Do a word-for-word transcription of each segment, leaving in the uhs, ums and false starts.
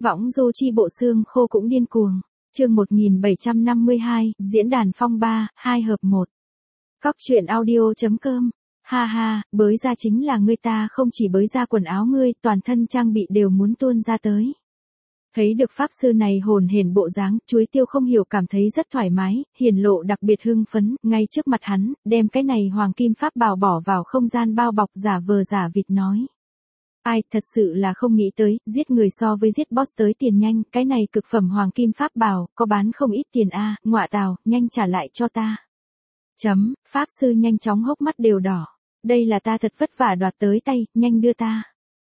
Võng du chi bộ xương khô cũng điên cuồng. Chương một nghìn bảy trăm năm mươi hai, diễn đàn phong ba, hai hợp một. Cóc truyện audio chấm com. Ha ha, bới ra chính là ngươi, ta không chỉ bới ra quần áo ngươi, toàn thân trang bị đều muốn tuôn ra tới. Thấy được pháp sư này hồn hển bộ dáng, Chuối Tiêu không hiểu cảm thấy rất thoải mái, hiển lộ đặc biệt hưng phấn, ngay trước mặt hắn, đem cái này hoàng kim pháp bảo bỏ vào không gian bao bọc, giả vờ giả vịt nói. Ai, thật sự là không nghĩ tới, giết người so với giết boss tới tiền nhanh, cái này cực phẩm hoàng kim pháp bảo, có bán không ít tiền a, à, ngọa tào, nhanh trả lại cho ta. Chấm, pháp sư nhanh chóng hốc mắt đều đỏ. Đây là ta thật vất vả đoạt tới tay, nhanh đưa ta.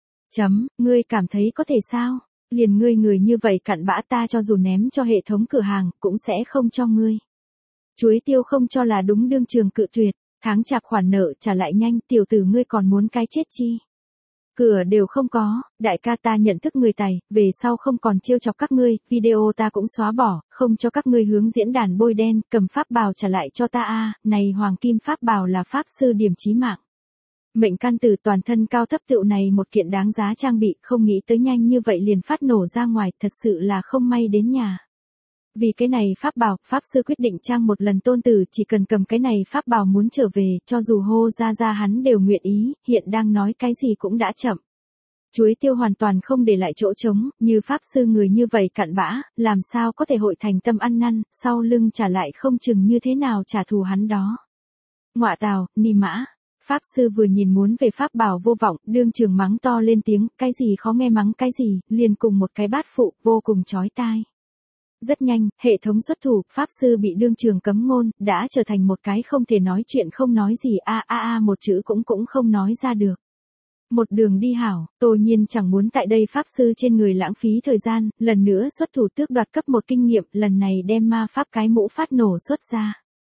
Chấm, ngươi cảm thấy có thể sao? Liền ngươi người như vậy cặn bã, ta cho dù ném cho hệ thống cửa hàng, cũng sẽ không cho ngươi. Chuối Tiêu không cho là đúng, đương trường cự tuyệt, tháng chạp khoản nợ trả lại nhanh, tiểu tử ngươi còn muốn cái chết chi? Cửa đều không có, đại ca ta nhận thức người tài, về sau không còn trêu chọc các ngươi, video ta cũng xóa bỏ, không cho các ngươi hướng diễn đàn bôi đen, cầm pháp bào trả lại cho ta a, này hoàng kim pháp bào là pháp sư điểm chí mạng. Mệnh căn tử toàn thân cao thấp tựu này một kiện đáng giá trang bị, không nghĩ tới nhanh như vậy liền phát nổ ra ngoài, thật sự là không may đến nhà. Vì cái này pháp bào, pháp sư quyết định trang một lần tôn tử, chỉ cần cầm cái này pháp bào muốn trở về, cho dù hô ra ra hắn đều nguyện ý, hiện đang nói cái gì cũng đã chậm. Chuối Tiêu hoàn toàn không để lại chỗ trống, như pháp sư người như vậy cặn bã, làm sao có thể hội thành tâm ăn năn, sau lưng trả lại không chừng như thế nào trả thù hắn đó. Ngọa tào, ni mã. Pháp sư vừa nhìn muốn về pháp bảo vô vọng, đương trường mắng to lên tiếng, cái gì khó nghe mắng cái gì, liền cùng một cái bát phụ, vô cùng chói tai. Rất nhanh, hệ thống xuất thủ, pháp sư bị đương trường cấm ngôn, đã trở thành một cái không thể nói chuyện, không nói gì, a a a một chữ cũng cũng không nói ra được. Một đường đi hảo, Tô Nhiên chẳng muốn tại đây pháp sư trên người lãng phí thời gian, lần nữa xuất thủ tước đoạt cấp một kinh nghiệm, lần này đem ma pháp cái mũ phát nổ xuất ra.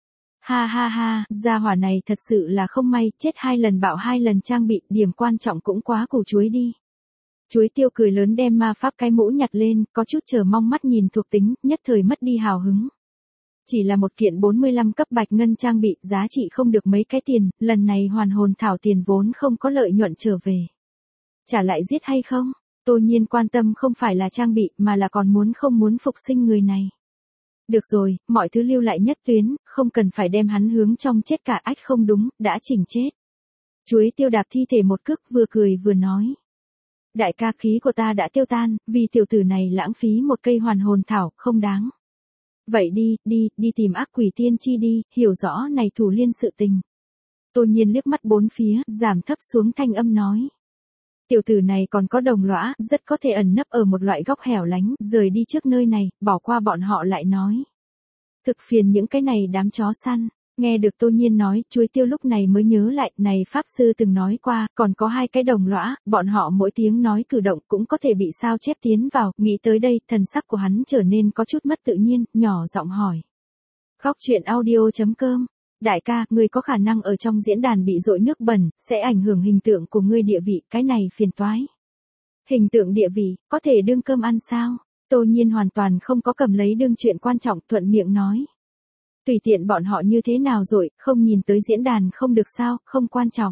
Ha ha ha, gia hỏa này thật sự là không may, chết hai lần bạo hai lần trang bị, điểm quan trọng cũng quá củ chuối đi. Chuối Tiêu cười lớn đem ma pháp cái mũ nhặt lên, có chút chờ mong mắt nhìn thuộc tính, nhất thời mất đi hào hứng. Chỉ là một kiện bốn mươi lăm cấp bạch ngân trang bị, giá trị không được mấy cái tiền, lần này hoàn hồn thảo tiền vốn không có lợi nhuận trở về. Trả lại giết hay không? Tô Nhiên quan tâm không phải là trang bị, mà là còn muốn không muốn phục sinh người này. Được rồi, mọi thứ lưu lại nhất tuyến, không cần phải đem hắn hướng trong chết cả, ách không đúng, đã chỉnh chết. Chuối Tiêu đạp thi thể một cước, vừa cười vừa nói. Đại ca, khí của ta đã tiêu tan, vì tiểu tử này lãng phí một cây hoàn hồn thảo, không đáng. Vậy đi, đi, đi tìm ác quỷ tiên tri đi, hiểu rõ này thủ liên sự tình. Tô Nhiên liếc mắt bốn phía, giảm thấp xuống thanh âm nói. Tiểu tử này còn có đồng lõa, rất có thể ẩn nấp ở một loại góc hẻo lánh, rời đi trước nơi này, bỏ qua bọn họ lại nói. Thực phiền những cái này đám chó săn. Nghe được Tô Nhiên nói, Chuối Tiêu lúc này mới nhớ lại, này pháp sư từng nói qua, còn có hai cái đồng lõa, bọn họ mỗi tiếng nói cử động cũng có thể bị sao chép tiến vào, nghĩ tới đây, thần sắc của hắn trở nên có chút mất tự nhiên, nhỏ giọng hỏi. Cóc truyện audio chấm com. Đại ca, ngươi có khả năng ở trong diễn đàn bị dội nước bẩn, sẽ ảnh hưởng hình tượng của ngươi địa vị, cái này phiền toái. Hình tượng địa vị, có thể đương cơm ăn sao? Tô Nhiên hoàn toàn không có cầm lấy đương chuyện quan trọng, thuận miệng nói. Tùy tiện bọn họ như thế nào rồi, không nhìn tới diễn đàn không được sao, không quan trọng.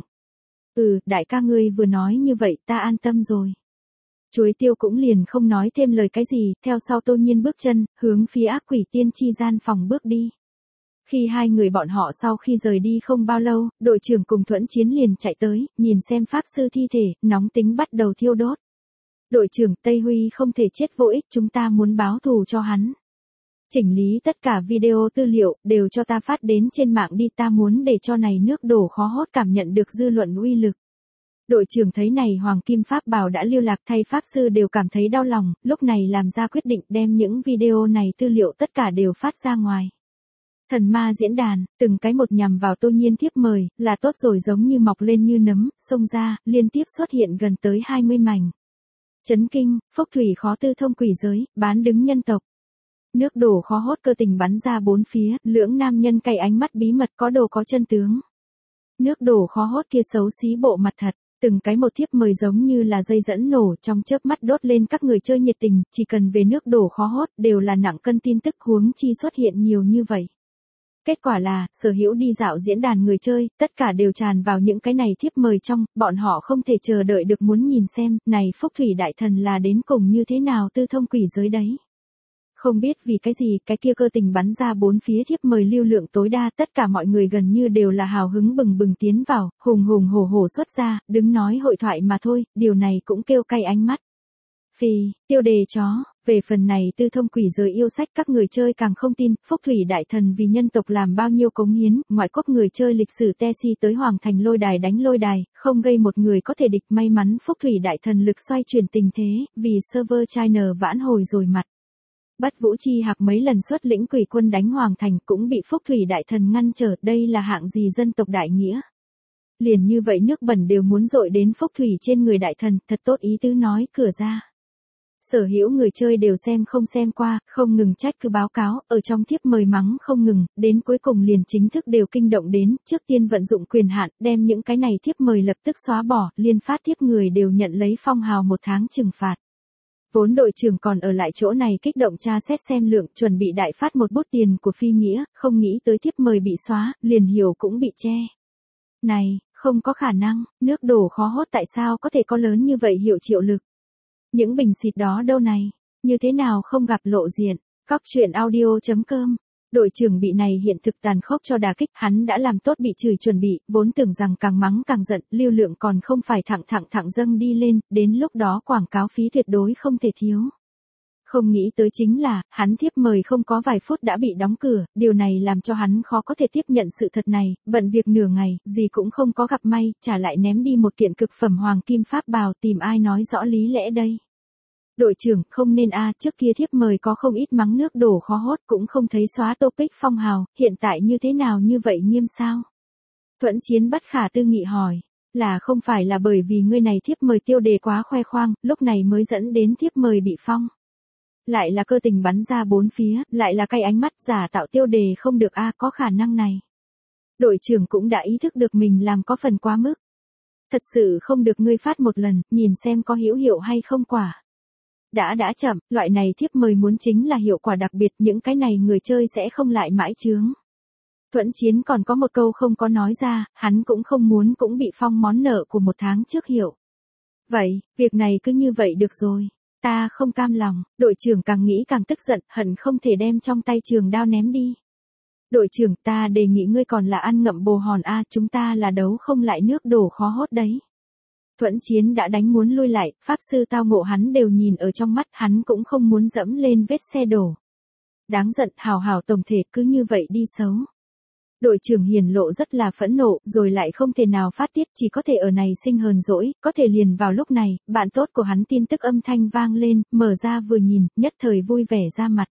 Ừ, đại ca ngươi vừa nói như vậy, ta an tâm rồi. Chuối Tiêu cũng liền không nói thêm lời cái gì, theo sau Tô Nhiên bước chân, hướng phía ác quỷ tiên tri gian phòng bước đi. Khi hai người bọn họ sau khi rời đi không bao lâu, đội trưởng cùng Thuẫn Chiến liền chạy tới, nhìn xem pháp sư thi thể, nóng tính bắt đầu thiêu đốt. Đội trưởng, Tây Huy không thể chết vô ích, chúng ta muốn báo thù cho hắn. Chỉnh lý tất cả video tư liệu, đều cho ta phát đến trên mạng đi, ta muốn để cho này nước đổ khó hốt cảm nhận được dư luận uy lực. Đội trưởng thấy này hoàng kim pháp bào đã lưu lạc, thay pháp sư đều cảm thấy đau lòng, lúc này làm ra quyết định đem những video này tư liệu tất cả đều phát ra ngoài. Thần ma diễn đàn, từng cái một nhằm vào Tô Nhiên thiếp mời, là tốt rồi giống như mọc lên như nấm, xông ra, liên tiếp xuất hiện gần tới hai mươi mảnh. Chấn kinh, phúc thủy khó tư thông quỷ giới, bán đứng nhân tộc. Nước đổ khó hốt cơ tình bắn ra bốn phía, lưỡng nam nhân cay ánh mắt bí mật có đồ có chân tướng. Nước đổ khó hốt kia xấu xí bộ mặt thật, từng cái một thiếp mời giống như là dây dẫn nổ trong chớp mắt đốt lên các người chơi nhiệt tình, chỉ cần về nước đổ khó hốt đều là nặng cân tin tức, huống chi xuất hiện nhiều như vậy. Kết quả là, sở hữu đi dạo diễn đàn người chơi, tất cả đều tràn vào những cái này thiếp mời trong, bọn họ không thể chờ đợi được muốn nhìn xem, này Phúc Thủy Đại Thần là đến cùng như thế nào tư thông quỷ giới đấy. Không biết vì cái gì, cái kia cơ tình bắn ra bốn phía thiếp mời lưu lượng tối đa, tất cả mọi người gần như đều là hào hứng bừng bừng tiến vào, hùng hùng hổ hổ xuất ra, đứng nói hội thoại mà thôi, điều này cũng kêu cay ánh mắt. Phi, tiêu đề chó, về phần này tư thông quỷ giới yêu sách các người chơi càng không tin, Phúc Thủy Đại Thần vì nhân tộc làm bao nhiêu cống hiến, ngoại quốc người chơi lịch sử Tesi tới Hoàng Thành lôi đài đánh lôi đài, không gây một người có thể địch, may mắn Phúc Thủy Đại Thần lực xoay chuyển tình thế, vì server China vãn hồi rồi mặt. Bất Vũ Chi Hạc mấy lần xuất lĩnh quỷ quân đánh Hoàng Thành cũng bị Phúc Thủy Đại Thần ngăn trở, đây là hạng gì dân tộc đại nghĩa. Liền như vậy nước bẩn đều muốn dội đến Phúc Thủy trên người Đại Thần, thật tốt ý tứ nói cửa ra. Sở hữu người chơi đều xem không xem qua, không ngừng trách cứ báo cáo, ở trong thiếp mời mắng không ngừng, đến cuối cùng liền chính thức đều kinh động đến, trước tiên vận dụng quyền hạn, đem những cái này thiếp mời lập tức xóa bỏ, liên phát thiếp người đều nhận lấy phong hào một tháng trừng phạt. Vốn đội trưởng còn ở lại chỗ này kích động tra xét xem lượng, chuẩn bị đại phát một bút tiền của phi nghĩa, không nghĩ tới thiếp mời bị xóa, liền hiểu cũng bị che. Này, không có khả năng, nước đổ khó hốt tại sao có thể có lớn như vậy hiệu triệu lực. Những bình xịt đó đâu này, như thế nào không gặp lộ diện, cóc truyện audio chấm com. Đội trưởng bị này hiện thực tàn khốc cho đả kích, hắn đã làm tốt bị chửi chuẩn bị, vốn tưởng rằng càng mắng càng giận, lưu lượng còn không phải thẳng thẳng thẳng dâng đi lên, đến lúc đó quảng cáo phí tuyệt đối không thể thiếu. Không nghĩ tới chính là, hắn thiếp mời không có vài phút đã bị đóng cửa, điều này làm cho hắn khó có thể tiếp nhận sự thật này, bận việc nửa ngày, gì cũng không có gặp may, trả lại ném đi một kiện cực phẩm hoàng kim pháp bào, tìm ai nói rõ lý lẽ đây. Đội trưởng, không nên a, trước kia thiếp mời có không ít mắng nước đổ khó hốt, cũng không thấy xóa topic phong hào, hiện tại như thế nào như vậy nghiêm sao? Thuẫn Chiến bất khả tư nghị hỏi, là không phải là bởi vì ngươi này thiếp mời tiêu đề quá khoe khoang, lúc này mới dẫn đến thiếp mời bị phong. Lại là cơ tình bắn ra bốn phía, lại là cay ánh mắt giả tạo tiêu đề không được a, có khả năng này. Đội trưởng cũng đã ý thức được mình làm có phần quá mức. Thật sự không được ngươi phát một lần, nhìn xem có hữu hiệu hay không quả. Đã đã chậm, loại này thiếp mời muốn chính là hiệu quả đặc biệt, những cái này người chơi sẽ không lại mãi chướng. Thuẫn Chiến còn có một câu không có nói ra, hắn cũng không muốn cũng bị phong món nợ của một tháng trước hiệu. Vậy, việc này cứ như vậy được rồi. Ta không cam lòng, đội trưởng càng nghĩ càng tức giận, hận không thể đem trong tay trường đao ném đi. Đội trưởng, ta đề nghị ngươi còn là ăn ngậm bồ hòn a, chúng ta là đấu không lại nước đổ khó hốt đấy. Thuẫn Chiến đã đánh muốn lui lại, pháp sư tao ngộ hắn đều nhìn ở trong mắt, hắn cũng không muốn dẫm lên vết xe đổ. Đáng giận, hào hào tổng thể cứ như vậy đi xấu. Đội trưởng hiển lộ rất là phẫn nộ, rồi lại không thể nào phát tiết, chỉ có thể ở này sinh hờn dỗi, có thể liền vào lúc này, bạn tốt của hắn tin tức âm thanh vang lên, mở ra vừa nhìn, nhất thời vui vẻ ra mặt.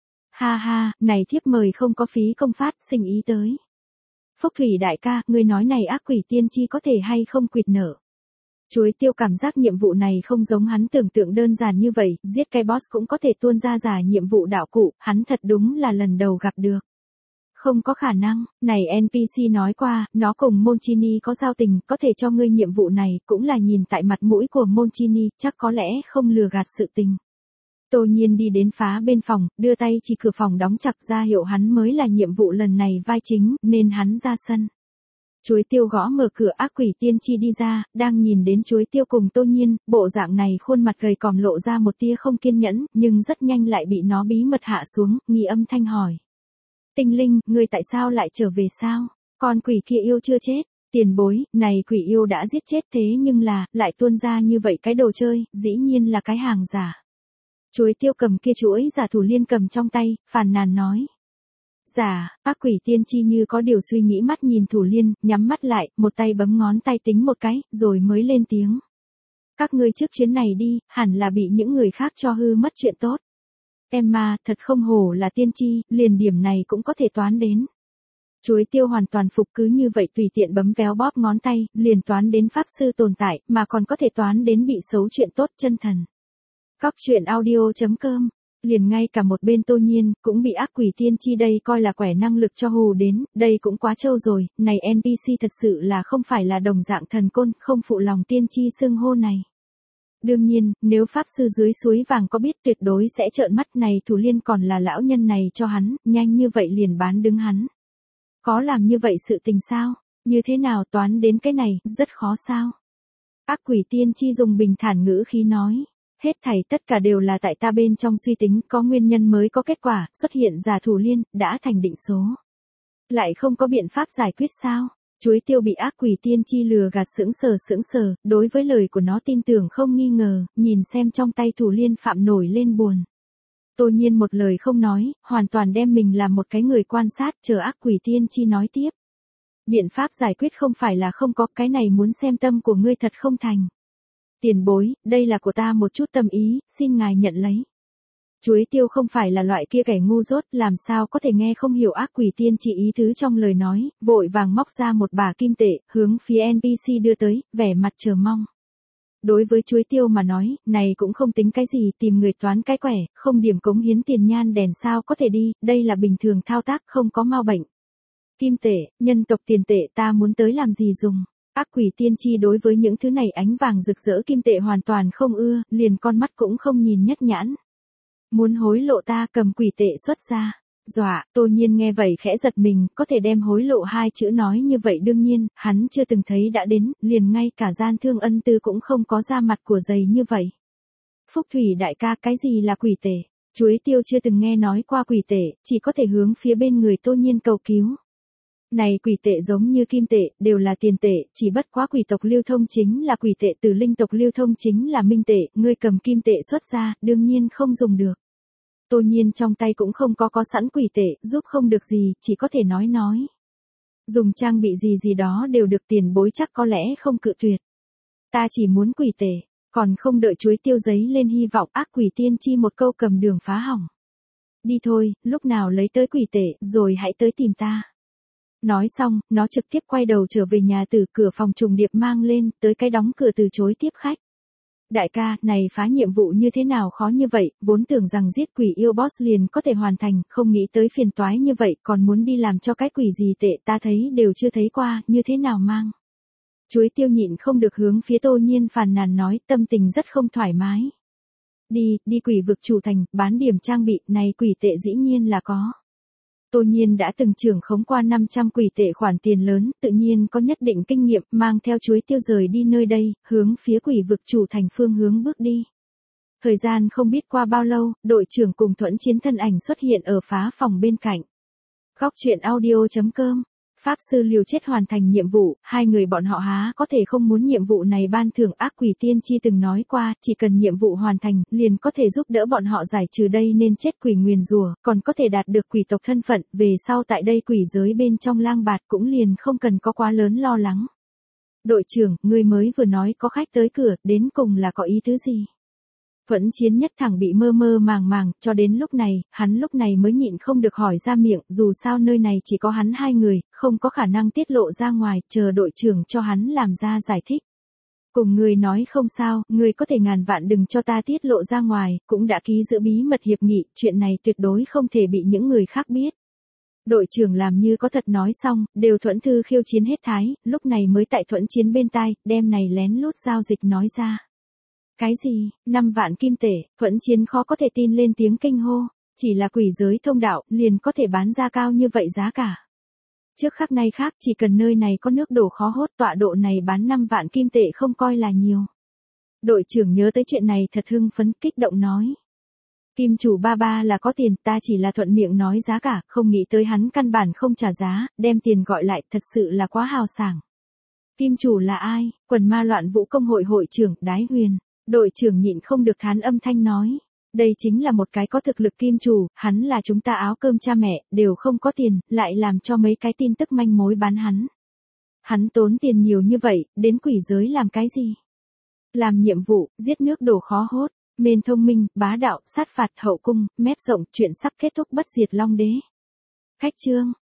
Ha ha, này thiếp mời không có phí công phát, sinh ý tới. Phúc Thủy đại ca, ngươi nói này ác quỷ tiên tri có thể hay không quỵt nợ. Chuối Tiêu cảm giác nhiệm vụ này không giống hắn tưởng tượng đơn giản như vậy, giết cái boss cũng có thể tuôn ra giả nhiệm vụ đạo cụ, hắn thật đúng là lần đầu gặp được. Không có khả năng, này en pê xê nói qua, nó cùng Monchini có giao tình, có thể cho ngươi nhiệm vụ này, cũng là nhìn tại mặt mũi của Monchini, chắc có lẽ không lừa gạt sự tình. Tô Nhiên đi đến phá bên phòng, đưa tay chỉ cửa phòng đóng chặt ra hiệu hắn mới là nhiệm vụ lần này vai chính, nên hắn ra sân. Chuối Tiêu gõ mở cửa, ác quỷ tiên tri đi ra, đang nhìn đến Chuối Tiêu cùng Tô Nhiên, bộ dạng này khuôn mặt gầy còm lộ ra một tia không kiên nhẫn, nhưng rất nhanh lại bị nó bí mật hạ xuống, nghi âm thanh hỏi. Tinh linh, ngươi tại sao lại trở về sao? Con quỷ kia yêu chưa chết. Tiền bối, này quỷ yêu đã giết chết thế nhưng là, lại tuôn ra như vậy cái đồ chơi, dĩ nhiên là cái hàng giả. Chuối Tiêu cầm kia chuỗi giả thủ liên cầm trong tay, phàn nàn nói. Giả, ác quỷ tiên tri như có điều suy nghĩ mắt nhìn thủ liên, nhắm mắt lại, một tay bấm ngón tay tính một cái, rồi mới lên tiếng. Các ngươi trước chuyến này đi, hẳn là bị những người khác cho hư mất chuyện tốt. Emma, thật không hổ là tiên tri, liền điểm này cũng có thể toán đến. Chuối Tiêu hoàn toàn phục cứ như vậy tùy tiện bấm véo bóp ngón tay, liền toán đến pháp sư tồn tại, mà còn có thể toán đến bị xấu chuyện tốt chân thần. Cóc truyện audio chấm com. Liền ngay cả một bên Tô Nhiên, cũng bị ác quỷ tiên tri đây coi là quẻ năng lực cho hù đến, đây cũng quá trâu rồi, này en pê xê thật sự là không phải là đồng dạng thần côn, không phụ lòng tiên tri xưng hô này. Đương nhiên, nếu pháp sư dưới suối vàng có biết tuyệt đối sẽ trợn mắt này thủ liên còn là lão nhân này cho hắn, nhanh như vậy liền bán đứng hắn. Có làm như vậy sự tình sao? Như thế nào toán đến cái này, rất khó sao? Ác quỷ tiên tri dùng bình thản ngữ khí nói. Hết thảy tất cả đều là tại ta bên trong suy tính, có nguyên nhân mới có kết quả, xuất hiện giả thủ liên, đã thành định số. Lại không có biện pháp giải quyết sao? Chuối tiêu bị ác quỷ tiên tri lừa gạt sững sờ sững sờ, đối với lời của nó tin tưởng không nghi ngờ, nhìn xem trong tay thủ liên phạm nổi lên buồn. Tô Nhiên một lời không nói, hoàn toàn đem mình làm một cái người quan sát, chờ ác quỷ tiên tri nói tiếp. Biện pháp giải quyết không phải là không có, cái này muốn xem tâm của ngươi thật không thành. Tiền bối, đây là của ta một chút tâm ý, xin ngài nhận lấy. Chuối tiêu không phải là loại kia kẻ ngu dốt, làm sao có thể nghe không hiểu ác quỷ tiên tri ý tứ trong lời nói, vội vàng móc ra một bả kim tệ, hướng phía en pê xê đưa tới, vẻ mặt chờ mong. Đối với chuối tiêu mà nói, này cũng không tính cái gì, tìm người toán cái quẻ, không điểm cống hiến tiền nhan đèn sao có thể đi, đây là bình thường thao tác, không có mau bệnh. Kim tệ, nhân tộc tiền tệ ta muốn tới làm gì dùng. Ác quỷ tiên tri đối với những thứ này ánh vàng rực rỡ kim tệ hoàn toàn không ưa, liền con mắt cũng không nhìn nhất nhãn. Muốn hối lộ ta, cầm quỷ tệ xuất ra. Dọa, Tô Nhiên nghe vậy khẽ giật mình, có thể đem hối lộ hai chữ nói như vậy đương nhiên, hắn chưa từng thấy đã đến, liền ngay cả gian thương ân tư cũng không có ra mặt của giày như vậy. Phúc Thủy đại ca, cái gì là quỷ tệ? Chuối tiêu chưa từng nghe nói qua quỷ tệ, chỉ có thể hướng phía bên người Tô Nhiên cầu cứu. Này quỷ tệ giống như kim tệ, đều là tiền tệ, chỉ bất quá quỷ tộc lưu thông chính là quỷ tệ, từ linh tộc lưu thông chính là minh tệ, ngươi cầm kim tệ xuất ra, đương nhiên không dùng được. Tô Nhiên trong tay cũng không có có sẵn quỷ tệ, giúp không được gì, chỉ có thể nói nói. Dùng trang bị gì gì đó đều được, tiền bối chắc có lẽ không cự tuyệt. Ta chỉ muốn quỷ tệ, còn không đợi chuối tiêu giấy lên hy vọng, ác quỷ tiên tri một câu cầm đường phá hỏng. Đi thôi, lúc nào lấy tới quỷ tệ, rồi hãy tới tìm ta. Nói xong, nó trực tiếp quay đầu trở về nhà, từ cửa phòng trùng điệp mang lên, tới cái đóng cửa từ chối tiếp khách. Đại ca, này phá nhiệm vụ như thế nào khó như vậy, vốn tưởng rằng giết quỷ yêu boss liền có thể hoàn thành, không nghĩ tới phiền toái như vậy, còn muốn đi làm cho cái quỷ gì tệ, ta thấy đều chưa thấy qua, như thế nào mang. Chuối tiêu nhịn không được hướng phía Tô Nhiên phàn nàn nói, tâm tình rất không thoải mái. Đi, đi quỷ vực chủ thành, bán điểm trang bị, này quỷ tệ dĩ nhiên là có. Tô Nhiên đã từng trưởng khống qua năm trăm quỷ tệ khoản tiền lớn, tự nhiên có nhất định kinh nghiệm, mang theo chuối tiêu rời đi nơi đây, hướng phía quỷ vực chủ thành phương hướng bước đi. Thời gian không biết qua bao lâu, đội trưởng cùng Thuẫn Chiến thân ảnh xuất hiện ở phá phòng bên cạnh. Góc truyện audio chấm com Pháp sư liều chết hoàn thành nhiệm vụ, hai người bọn họ há có thể không muốn nhiệm vụ này ban thưởng. Ác quỷ tiên tri từng nói qua, chỉ cần nhiệm vụ hoàn thành, liền có thể giúp đỡ bọn họ giải trừ đây nên chết quỷ nguyền rủa, còn có thể đạt được quỷ tộc thân phận, về sau tại đây quỷ giới bên trong lang bạt cũng liền không cần có quá lớn lo lắng. Đội trưởng, người mới vừa nói có khách tới cửa, đến cùng là có ý tứ gì? Thuẫn Chiến nhất thẳng bị mơ mơ màng màng, cho đến lúc này, hắn lúc này mới nhịn không được hỏi ra miệng, dù sao nơi này chỉ có hắn hai người, không có khả năng tiết lộ ra ngoài, chờ đội trưởng cho hắn làm ra giải thích. Cùng người nói không sao, người có thể ngàn vạn đừng cho ta tiết lộ ra ngoài, cũng đã ký giữ bí mật hiệp nghị, chuyện này tuyệt đối không thể bị những người khác biết. Đội trưởng làm như có thật nói xong, đều Thuẫn Thư khiêu chiến hết thái, lúc này mới tại Thuẫn Chiến bên tai, đem này lén lút giao dịch nói ra. Cái gì, năm vạn kim tệ, Thuẫn Chiến khó có thể tin lên tiếng kinh hô, chỉ là quỷ giới thông đạo, liền có thể bán ra cao như vậy giá cả. Trước khắc nay khác, chỉ cần nơi này có nước đổ khó hốt, tọa độ này bán năm vạn kim tệ không coi là nhiều. Đội trưởng nhớ tới chuyện này thật hưng phấn, kích động nói. Kim chủ ba ba là có tiền, ta chỉ là thuận miệng nói giá cả, không nghĩ tới hắn căn bản không trả giá, đem tiền gọi lại, thật sự là quá hào sảng. Kim chủ là ai? Quần ma loạn vũ công hội hội trưởng, Đái Huyền. Đội trưởng nhịn không được thán âm thanh nói. Đây chính là một cái có thực lực kim chủ, hắn là chúng ta áo cơm cha mẹ, đều không có tiền, lại làm cho mấy cái tin tức manh mối bán hắn. Hắn tốn tiền nhiều như vậy, đến quỷ giới làm cái gì? Làm nhiệm vụ, giết nước đổ khó hốt, mên thông minh, bá đạo, sát phạt, hậu cung, mép rộng, chuyện sắp kết thúc bất diệt long đế. Khách chương.